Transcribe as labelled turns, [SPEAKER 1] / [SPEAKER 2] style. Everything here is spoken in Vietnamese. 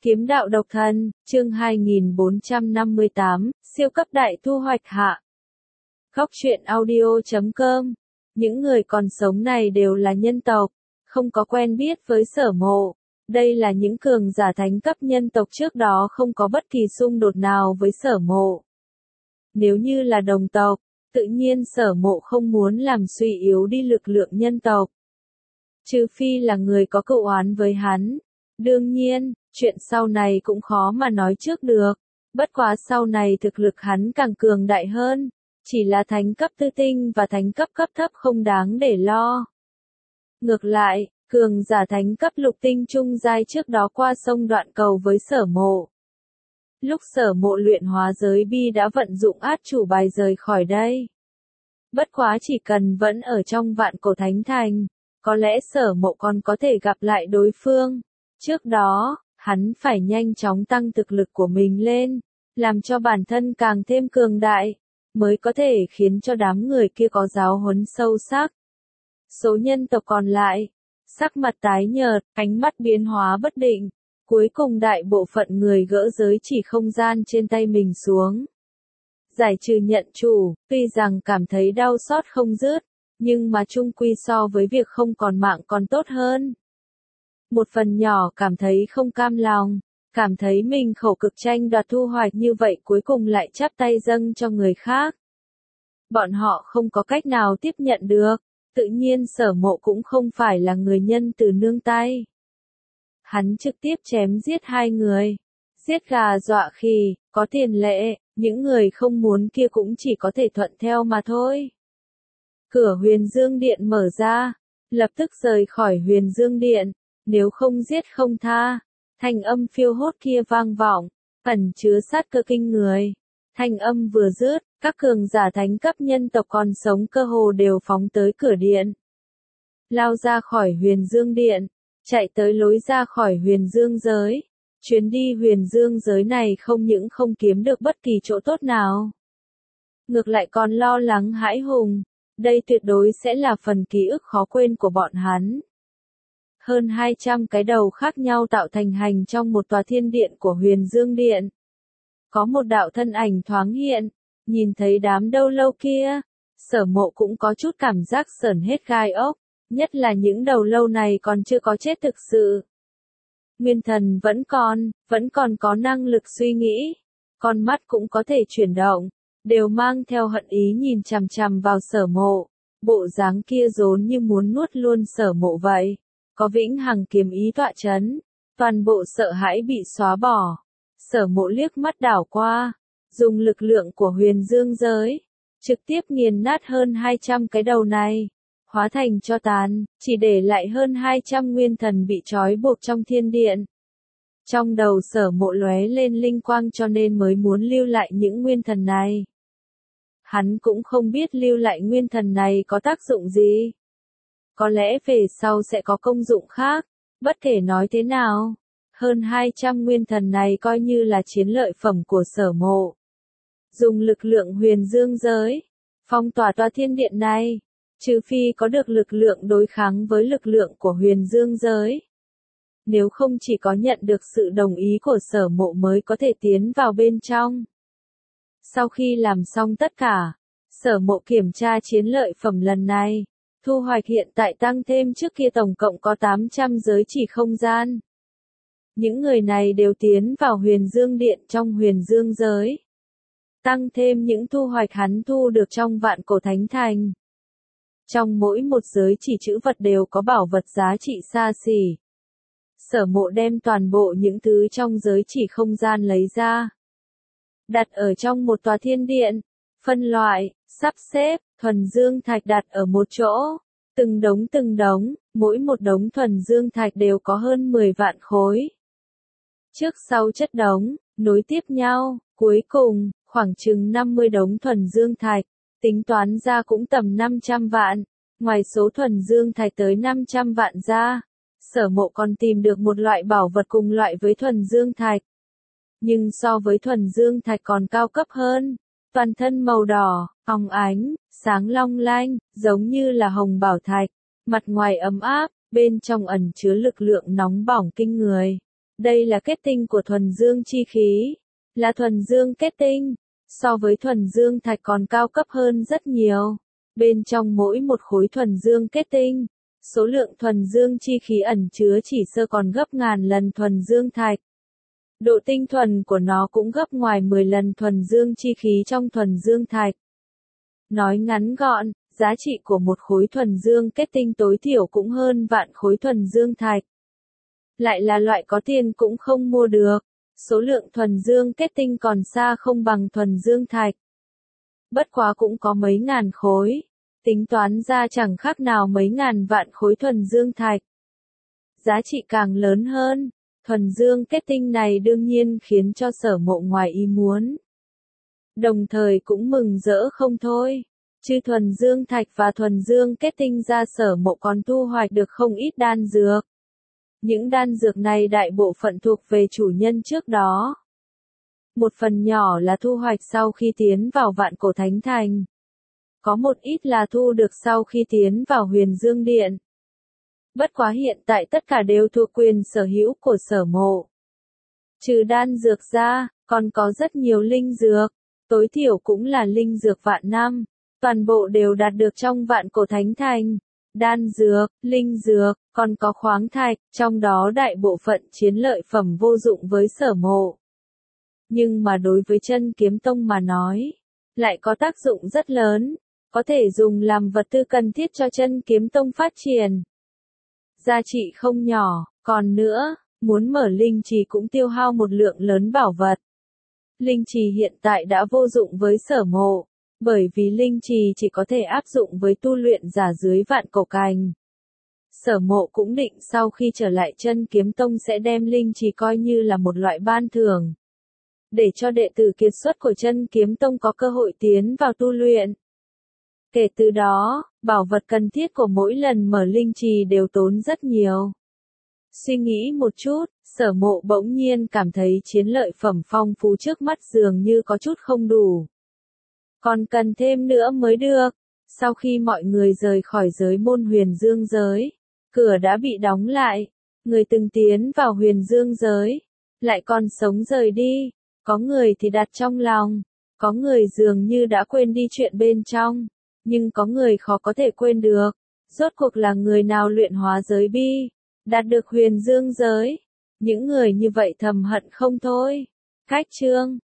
[SPEAKER 1] Kiếm đạo độc thân, chương 2458, siêu cấp đại thu hoạch hạ. Góc truyện audio.com. Những người còn sống này đều là nhân tộc, không có quen biết với Sở Mộ. Đây là những cường giả thánh cấp nhân tộc trước đó không có bất kỳ xung đột nào với Sở Mộ. Nếu như là đồng tộc, tự nhiên Sở Mộ không muốn làm suy yếu đi lực lượng nhân tộc. Trừ phi là người có cựu oán với hắn. Đương nhiên, chuyện sau này cũng khó mà nói trước được. Bất quá sau này thực lực hắn càng cường đại hơn. Chỉ là thánh cấp tư tinh và thánh cấp cấp thấp không đáng để lo. Ngược lại, cường giả thánh cấp lục tinh trung giai trước đó qua sông Đoạn Cầu với Sở Mộ. Lúc Sở Mộ luyện hóa giới bi đã vận dụng át chủ bài rời khỏi đây. Bất quá chỉ cần vẫn ở trong Vạn Cổ Thánh Thành, có lẽ Sở Mộ còn có thể gặp lại đối phương. Trước đó, hắn phải nhanh chóng tăng thực lực của mình lên, làm cho bản thân càng thêm cường đại, mới có thể khiến cho đám người kia có giáo huấn sâu sắc. Số nhân tộc còn lại, sắc mặt tái nhợt, ánh mắt biến hóa bất định, cuối cùng đại bộ phận người gỡ giới chỉ không gian trên tay mình xuống. Giải trừ nhận chủ, tuy rằng cảm thấy đau xót không dứt, nhưng mà chung quy so với việc không còn mạng còn tốt hơn. Một phần nhỏ cảm thấy không cam lòng, cảm thấy mình khổ cực tranh đoạt thu hoạch như vậy cuối cùng lại chắp tay dâng cho người khác. Bọn họ không có cách nào tiếp nhận được, tự nhiên Sở Mộ cũng không phải là người nhân từ nương tay. Hắn trực tiếp chém giết hai người, giết gà dọa khỉ, có tiền lệ, những người không muốn kia cũng chỉ có thể thuận theo mà thôi. Cửa Huyền Dương Điện mở ra, lập tức rời khỏi Huyền Dương Điện. Nếu không giết không tha, thanh âm phiêu hốt kia vang vọng, ẩn chứa sát cơ kinh người. Thanh âm vừa dứt, các cường giả thánh cấp nhân tộc còn sống cơ hồ đều phóng tới cửa điện. Lao ra khỏi Huyền Dương Điện, chạy tới lối ra khỏi Huyền Dương giới. Chuyến đi Huyền Dương giới này không những không kiếm được bất kỳ chỗ tốt nào. Ngược lại còn lo lắng hãi hùng, đây tuyệt đối sẽ là phần ký ức khó quên của bọn hắn. Hơn 200 cái đầu khác nhau tạo thành hành trong một tòa thiên điện của Huyền Dương Điện. Có một đạo thân ảnh thoáng hiện, nhìn thấy đám đầu lâu kia, Sở Mộ cũng có chút cảm giác sởn hết gai ốc, nhất là những đầu lâu này còn chưa có chết thực sự. Nguyên thần vẫn còn có năng lực suy nghĩ, con mắt cũng có thể chuyển động, đều mang theo hận ý nhìn chằm chằm vào Sở Mộ, bộ dáng kia rốn như muốn nuốt luôn Sở Mộ vậy. Có vĩnh hằng kiếm ý tọa chấn, toàn bộ sợ hãi bị xóa bỏ. Sở Mộ liếc mắt đảo qua, dùng lực lượng của Huyền Dương giới, trực tiếp nghiền nát hơn 200 cái đầu này, hóa thành tro tàn, chỉ để lại hơn 200 nguyên thần bị trói buộc trong thiên điện. Trong đầu Sở Mộ lóe lên linh quang cho nên mới muốn lưu lại những nguyên thần này. Hắn cũng không biết lưu lại nguyên thần này có tác dụng gì. Có lẽ về sau sẽ có công dụng khác, bất kể nói thế nào. Hơn 200 nguyên thần này coi như là chiến lợi phẩm của Sở Mộ. Dùng lực lượng Huyền Dương giới, phong tỏa tòa thiên điện này, trừ phi có được lực lượng đối kháng với lực lượng của Huyền Dương giới. Nếu không chỉ có nhận được sự đồng ý của Sở Mộ mới có thể tiến vào bên trong. Sau khi làm xong tất cả, Sở Mộ kiểm tra chiến lợi phẩm lần này. Thu hoạch hiện tại tăng thêm trước kia tổng cộng có 800 giới chỉ không gian. Những người này đều tiến vào Huyền Dương Điện trong Huyền Dương giới. Tăng thêm những thu hoạch hắn thu được trong Vạn Cổ Thánh Thành. Trong mỗi một giới chỉ trữ vật đều có bảo vật giá trị xa xỉ. Sở Mộ đem toàn bộ những thứ trong giới chỉ không gian lấy ra. Đặt ở trong một tòa thiên điện, phân loại, sắp xếp. Thuần dương thạch đặt ở một chỗ, từng đống, mỗi một đống thuần dương thạch đều có hơn 10 vạn khối. Trước sau chất đống, nối tiếp nhau, cuối cùng, khoảng chừng 50 đống thuần dương thạch, tính toán ra cũng tầm 500 vạn, ngoài số thuần dương thạch tới 500 vạn ra, Sở Mộ còn tìm được một loại bảo vật cùng loại với thuần dương thạch. Nhưng so với thuần dương thạch còn cao cấp hơn. Toàn thân màu đỏ, óng ánh, sáng long lanh, giống như là hồng bảo thạch, mặt ngoài ấm áp, bên trong ẩn chứa lực lượng nóng bỏng kinh người. Đây là kết tinh của thuần dương chi khí, là thuần dương kết tinh, so với thuần dương thạch còn cao cấp hơn rất nhiều. Bên trong mỗi một khối thuần dương kết tinh, số lượng thuần dương chi khí ẩn chứa chỉ sơ còn gấp ngàn lần thuần dương thạch. Độ tinh thuần của nó cũng gấp ngoài 10 lần thuần dương chi khí trong thuần dương thạch. Nói ngắn gọn, giá trị của một khối thuần dương kết tinh tối thiểu cũng hơn vạn khối thuần dương thạch. Lại là loại có tiền cũng không mua được, số lượng thuần dương kết tinh còn xa không bằng thuần dương thạch. Bất quá cũng có mấy ngàn khối, tính toán ra chẳng khác nào mấy ngàn vạn khối thuần dương thạch. Giá trị càng lớn hơn, thuần dương kết tinh này đương nhiên khiến cho Sở Mộ ngoài ý muốn. Đồng thời cũng mừng rỡ không thôi. Trừ thuần dương thạch và thuần dương kết tinh ra, Sở Mộ còn thu hoạch được không ít đan dược. Những đan dược này đại bộ phận thuộc về chủ nhân trước đó. Một phần nhỏ là thu hoạch sau khi tiến vào Vạn Cổ Thánh Thành. Có một ít là thu được sau khi tiến vào Huyền Dương Điện. Bất quá hiện tại tất cả đều thuộc quyền sở hữu của Sở Mộ. Trừ đan dược ra, còn có rất nhiều linh dược, tối thiểu cũng là linh dược vạn năm, toàn bộ đều đạt được trong Vạn Cổ Thánh Thành. Đan dược, linh dược, còn có khoáng thạch, trong đó đại bộ phận chiến lợi phẩm vô dụng với Sở Mộ. Nhưng mà đối với Chân Kiếm Tông mà nói, lại có tác dụng rất lớn, có thể dùng làm vật tư cần thiết cho Chân Kiếm Tông phát triển. Giá trị không nhỏ, còn nữa, muốn mở linh trì cũng tiêu hao một lượng lớn bảo vật. Linh trì hiện tại đã vô dụng với Sở Mộ, bởi vì linh trì chỉ có thể áp dụng với tu luyện giả dưới Vạn Cổ Cảnh. Sở Mộ cũng định sau khi trở lại Chân Kiếm Tông sẽ đem linh trì coi như là một loại ban thưởng, để cho đệ tử kiệt xuất của Chân Kiếm Tông có cơ hội tiến vào tu luyện. Kể từ đó, bảo vật cần thiết của mỗi lần mở linh trì đều tốn rất nhiều. Suy nghĩ một chút, Sở Mộ bỗng nhiên cảm thấy chiến lợi phẩm phong phú trước mắt dường như có chút không đủ. Còn cần thêm nữa mới được. Sau khi mọi người rời khỏi giới môn Huyền Dương giới, cửa đã bị đóng lại. Người từng tiến vào Huyền Dương giới, lại còn sống rời đi. Có người thì đặt trong lòng, có người dường như đã quên đi chuyện bên trong. Nhưng có người khó có thể quên được. Rốt cuộc là người nào luyện hóa giới bi, đạt được Huyền Dương giới. Những người như vậy thầm hận không thôi. Cách chương